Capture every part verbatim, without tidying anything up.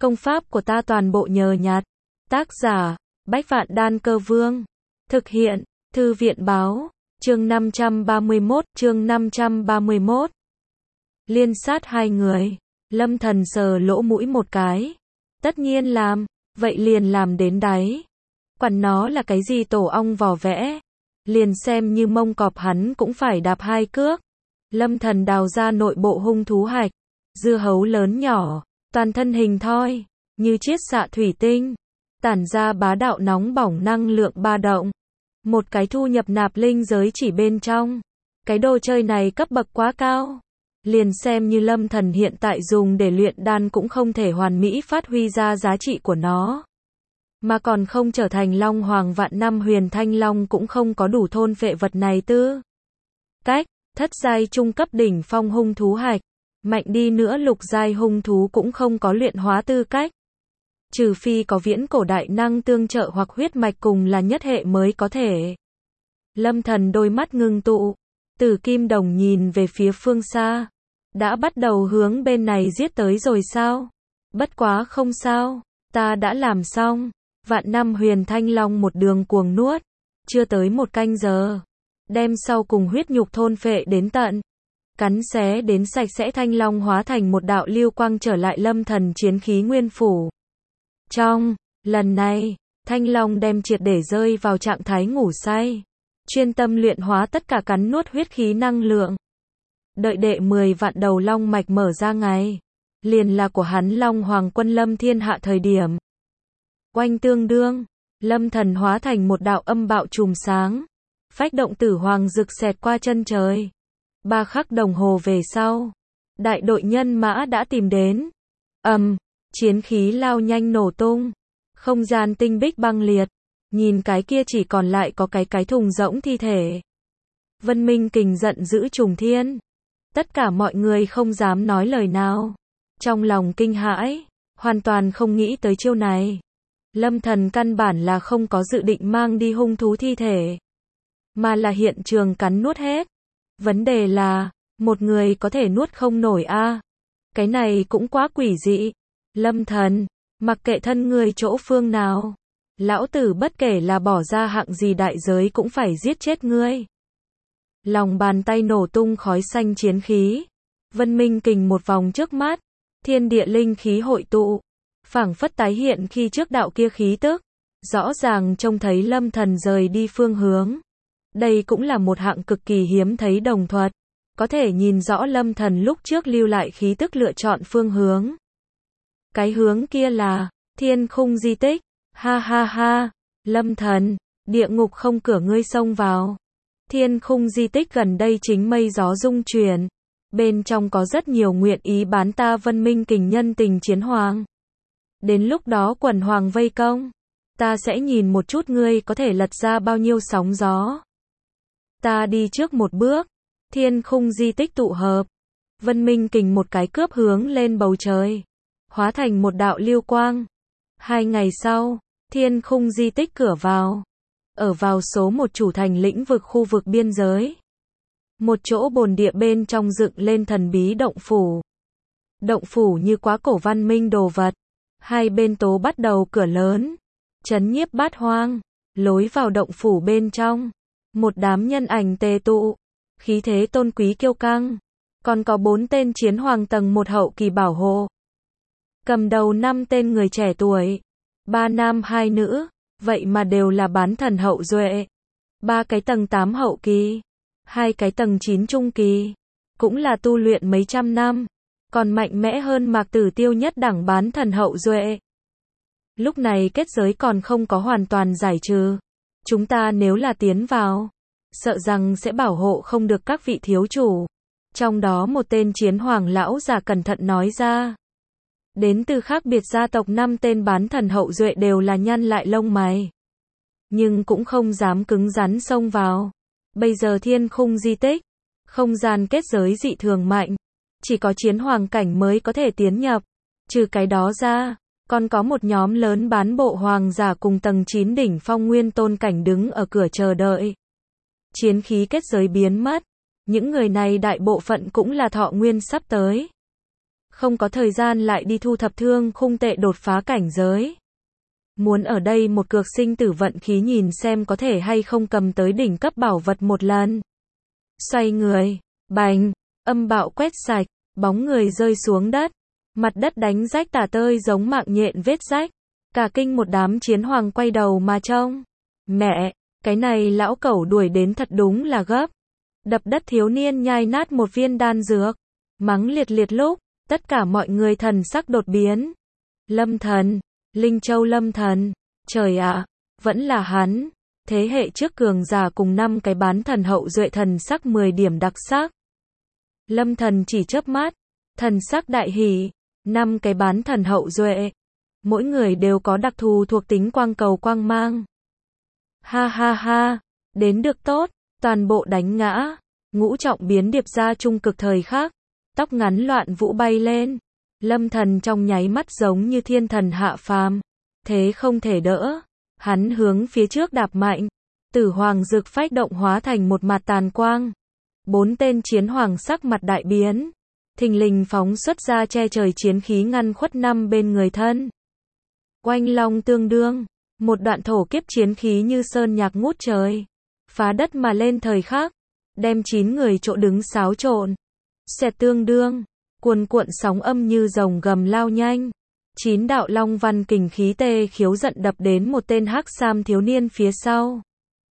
Công pháp của ta toàn bộ nhờ nhặt. Tác giả, Bách Vạn Đan Cơ Vương. Thực hiện, Thư viện Báo. Chương năm trăm ba mươi mốt, chương năm trăm ba mươi mốt. Liên sát hai người. Lâm Thần sờ lỗ mũi một cái. Tất nhiên làm, vậy liền làm đến đáy. Quản nó là cái gì tổ ong vò vẽ. Liền xem như mông cọp hắn cũng phải đạp hai cước. Lâm Thần đào ra nội bộ hung thú hạch. Dưa hấu lớn nhỏ, toàn thân hình thoi, như chiết xạ thủy tinh. Tản ra bá đạo nóng bỏng năng lượng ba động. Một cái thu nhập nạp linh giới chỉ bên trong. Cái đồ chơi này cấp bậc quá cao. Liền xem như Lâm Thần hiện tại dùng để luyện đan cũng không thể hoàn mỹ phát huy ra giá trị của nó. Mà còn không trở thành Long Hoàng vạn năm huyền thanh long cũng không có đủ thôn phệ vật này tư. Cách, thất giai trung cấp đỉnh phong hung thú hạch. Mạnh đi nữa lục giai hung thú cũng không có luyện hóa tư cách. Trừ phi có viễn cổ đại năng tương trợ hoặc huyết mạch cùng là nhất hệ mới có thể. Lâm Thần đôi mắt ngưng tụ. Tử kim đồng nhìn về phía phương xa. Đã bắt đầu hướng bên này giết tới rồi sao? Bất quá không sao. Ta đã làm xong. Vạn năm huyền thanh long một đường cuồng nuốt. Chưa tới một canh giờ. Đem sau cùng huyết nhục thôn phệ đến tận. Cắn xé đến sạch sẽ thanh long hóa thành một đạo lưu quang trở lại Lâm Thần chiến khí nguyên phủ. Trong lần này, thanh long đem triệt để rơi vào trạng thái ngủ say. Chuyên tâm luyện hóa tất cả cắn nuốt huyết khí năng lượng. Đợi đệ mười vạn đầu long mạch mở ra ngày. Liền là của hắn Long Hoàng quân lâm thiên hạ thời điểm. Oanh tương đương, Lâm Thần hóa thành một đạo âm bạo chùm sáng. Phách động tử hoàng rực xẹt qua chân trời. Ba khắc đồng hồ về sau. Đại đội nhân mã đã tìm đến. Ầm, um, chiến khí lao nhanh nổ tung. Không gian tinh bích băng liệt. Nhìn cái kia chỉ còn lại có cái cái thùng rỗng thi thể. Vân Minh Kình giận dữ trùng thiên. Tất cả mọi người không dám nói lời nào. Trong lòng kinh hãi, hoàn toàn không nghĩ tới chiêu này. Lâm Thần căn bản là không có dự định mang đi hung thú thi thể. Mà là hiện trường cắn nuốt hết. Vấn đề là, một người có thể nuốt không nổi a. À. Cái này cũng quá quỷ dị. Lâm Thần, mặc kệ thân người chỗ phương nào. Lão tử bất kể là bỏ ra hạng gì đại giới cũng phải giết chết ngươi. Lòng bàn tay nổ tung khói xanh chiến khí. Vân Minh Kình một vòng trước mắt. Thiên địa linh khí hội tụ. Phảng phất tái hiện khi trước đạo kia khí tức. Rõ ràng trông thấy Lâm Thần rời đi phương hướng. Đây cũng là một hạng cực kỳ hiếm thấy đồng thuật. Có thể nhìn rõ Lâm Thần lúc trước lưu lại khí tức lựa chọn phương hướng. Cái hướng kia là thiên khung di tích. Ha ha ha. Lâm Thần, địa ngục không cửa ngươi xông vào. Thiên khung di tích gần đây chính mây gió rung chuyển. Bên trong có rất nhiều nguyện ý bán ta Vân Minh Kình nhân tình chiến hoàng. Đến lúc đó quần hoàng vây công. Ta sẽ nhìn một chút ngươi có thể lật ra bao nhiêu sóng gió. Ta đi trước một bước. Thiên khung di tích tụ hợp. Vân Minh Kình một cái cướp hướng lên bầu trời. Hóa thành một đạo lưu quang. Hai ngày sau, thiên khung di tích cửa vào. Ở vào số một chủ thành lĩnh vực khu vực biên giới. Một chỗ bồn địa bên trong dựng lên thần bí động phủ. Động phủ như quá cổ văn minh đồ vật. Hai bên tố bắt đầu cửa lớn. Chấn nhiếp bát hoang. Lối vào động phủ bên trong. Một đám nhân ảnh tề tụ. Khí thế tôn quý kiêu căng. Còn có bốn tên chiến hoàng tầng một hậu kỳ bảo hộ. Cầm đầu năm tên người trẻ tuổi. Ba nam hai nữ. Vậy mà đều là bán thần hậu duệ. Ba cái tầng tám hậu kỳ. Hai cái tầng chín trung kỳ. Cũng là tu luyện mấy trăm năm. Còn mạnh mẽ hơn Mạc Tử Tiêu nhất đẳng bán thần hậu duệ. Lúc này kết giới còn không có hoàn toàn giải trừ. Chúng ta nếu là tiến vào, sợ rằng sẽ bảo hộ không được các vị thiếu chủ. Trong đó một tên chiến hoàng lão già cẩn thận nói ra. Đến từ khác biệt gia tộc năm tên bán thần hậu duệ đều là nhăn lại lông mày. Nhưng cũng không dám cứng rắn xông vào. Bây giờ thiên khung di tích, không gian kết giới dị thường mạnh. Chỉ có chiến hoàng cảnh mới có thể tiến nhập. Trừ cái đó ra, còn có một nhóm lớn bán bộ hoàng giả cùng tầng chín đỉnh phong nguyên tôn cảnh đứng ở cửa chờ đợi. Chiến khí kết giới biến mất. Những người này đại bộ phận cũng là thọ nguyên sắp tới. không có thời gian lại đi thu thập thương khung tệ đột phá cảnh giới. Muốn ở đây một cược sinh tử vận khí nhìn xem có thể hay không cầm tới đỉnh cấp bảo vật một lần. Xoay người, bành, âm bạo quét sạch, bóng người rơi xuống đất. Mặt đất đánh rách tả tơi giống mạng nhện vết rách. Cả kinh một đám chiến hoàng quay đầu mà trông. Mẹ, cái này lão cẩu đuổi đến thật đúng là gấp. Đập đất thiếu niên nhai nát một viên đan dược. Mắng liệt liệt lúc, tất cả mọi người thần sắc đột biến. Lâm Thần, Linh Châu Lâm Thần, trời ạ, vẫn là hắn. Thế hệ trước cường giả cùng năm cái bán thần hậu duệ thần sắc mười điểm đặc sắc. Lâm Thần chỉ chớp mắt, thần sắc đại hỉ, năm cái bán thần hậu duệ. Mỗi người đều có đặc thù thuộc tính quang cầu quang mang. Ha ha ha, đến được tốt, toàn bộ đánh ngã, ngũ trọng biến điệp ra trung cực thời khắc, tóc ngắn loạn vũ bay lên. Lâm Thần trong nháy mắt giống như thiên thần hạ phàm, thế không thể đỡ, hắn hướng phía trước đạp mạnh, Tử Hoàng Dược Phách động hóa thành một mặt tàn quang. Bốn tên chiến hoàng sắc mặt đại biến, thình lình phóng xuất ra che trời chiến khí ngăn khuất năm bên người thân. Oanh long tương đương, một đoạn thổ kiếp chiến khí như sơn nhạc ngút trời, phá đất mà lên thời khắc, đem chín người chỗ đứng xáo trộn. Xẹt tương đương, cuồn cuộn sóng âm như rồng gầm lao nhanh. Chín đạo long văn kình khí tê khiếu giận đập đến một tên hắc sam thiếu niên phía sau.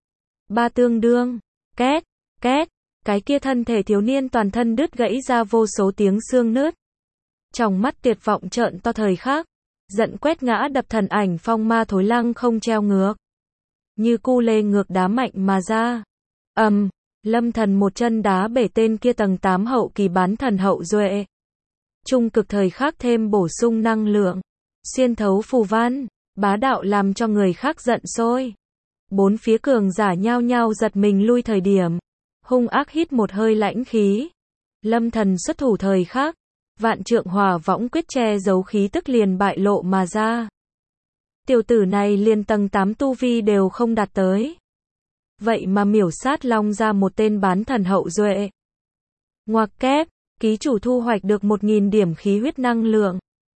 Ba tương đương, két, két, cái kia thân thể thiếu niên toàn thân đứt gãy ra vô số tiếng xương nứt. Trong mắt tuyệt vọng trợn to thời khắc, giận quét ngã đập thần ảnh phong ma thối lăng không treo ngược. Như cu lê ngược đá mạnh mà ra. Ầm, um, Lâm Thần một chân đá bể tên kia tầng tám hậu kỳ bán thần hậu duệ. Trung cực thời khắc thêm bổ sung năng lượng, xuyên thấu phù văn, bá đạo làm cho người khác giận sôi. Bốn phía cường giả nhao nhao giật mình lui thời điểm, hung ác hít một hơi lãnh khí. Lâm Thần xuất thủ thời khắc, vạn trượng hỏa võng quyết che giấu khí tức liền bại lộ mà ra. Tiểu tử này liền tầng tám tu vi đều không đạt tới. Vậy mà miểu sát long ra một tên bán thần hậu duệ. Ngoặc kép, ký chủ thu hoạch được một nghìn điểm khí huyết năng lượng,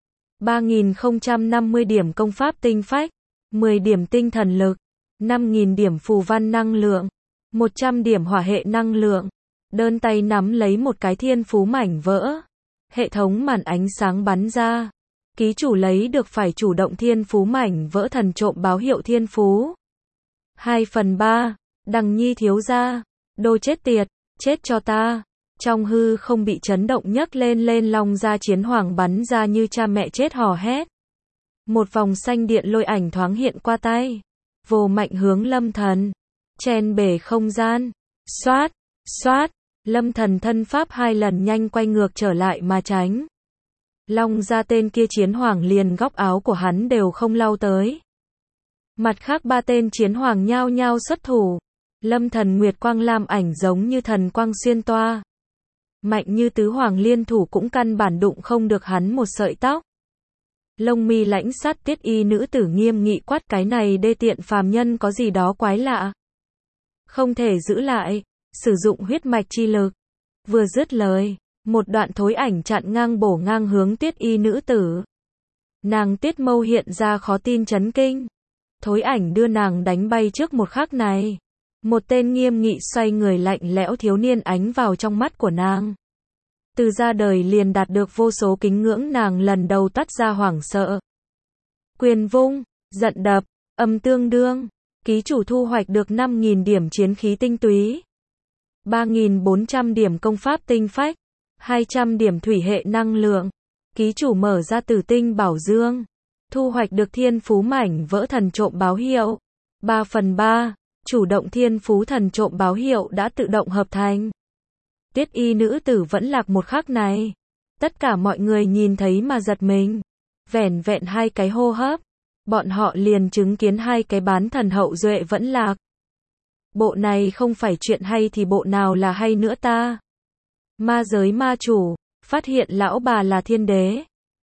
ba nghìn không trăm năm mươi điểm công pháp tinh phách, mười điểm tinh thần lực, năm nghìn điểm phù văn năng lượng, một trăm điểm hỏa hệ năng lượng. Đơn tay nắm lấy một cái thiên phú mảnh vỡ. Hệ thống màn ánh sáng bắn ra. Ký chủ lấy được phải chủ động thiên phú mảnh vỡ thần trộm báo hiệu thiên phú. hai phần ba, Đằng Nhi thiếu gia, đồ chết tiệt, chết cho ta. Trong hư không bị chấn động nhấc lên lên long ra chiến hoàng bắn ra như cha mẹ chết hò hét. Một vòng xanh điện lôi ảnh thoáng hiện qua tay. Vồ mạnh hướng Lâm Thần. Chen bể không gian. Xoát, xoát, Lâm Thần thân pháp hai lần nhanh quay ngược trở lại mà tránh. Long ra tên kia chiến hoàng liền góc áo của hắn đều không lau tới. Mặt khác ba tên chiến hoàng nhao nhao xuất thủ. Lâm Thần nguyệt quang lam ảnh giống như thần quang xuyên toa. Mạnh như tứ hoàng liên thủ cũng căn bản đụng không được hắn một sợi tóc. Lông mi lãnh sát tiết y nữ tử nghiêm nghị quát cái này đê tiện phàm nhân có gì đó quái lạ. Không thể giữ lại, sử dụng huyết mạch chi lực. Vừa dứt lời, một đoạn thối ảnh chặn ngang bổ ngang hướng tiết y nữ tử. Nàng tiết mâu hiện ra khó tin chấn kinh. Thối ảnh đưa nàng đánh bay trước một khắc này. Một tên nghiêm nghị xoay người lạnh lẽo thiếu niên ánh vào trong mắt của nàng. Từ ra đời liền đạt được vô số kính ngưỡng nàng lần đầu tắt ra hoảng sợ. Quyền vung, giận đập, âm tương đương. Ký chủ thu hoạch được năm nghìn điểm chiến khí tinh túy. ba nghìn bốn trăm điểm công pháp tinh phách. hai trăm điểm thủy hệ năng lượng. Ký chủ mở ra tử tinh bảo dương. Thu hoạch được thiên phú mảnh vỡ thần trộm báo hiệu. ba phần ba. Chủ động thiên phú thần trộm báo hiệu đã tự động hợp thành. Tiết y nữ tử vẫn lạc một khắc này. Tất cả mọi người nhìn thấy mà giật mình. Vẻn vẹn hai cái hô hấp. Bọn họ liền chứng kiến hai cái bán thần hậu duệ vẫn lạc. Bộ này không phải chuyện hay thì bộ nào là hay nữa ta. Ma giới ma chủ, phát hiện lão bà là thiên đế.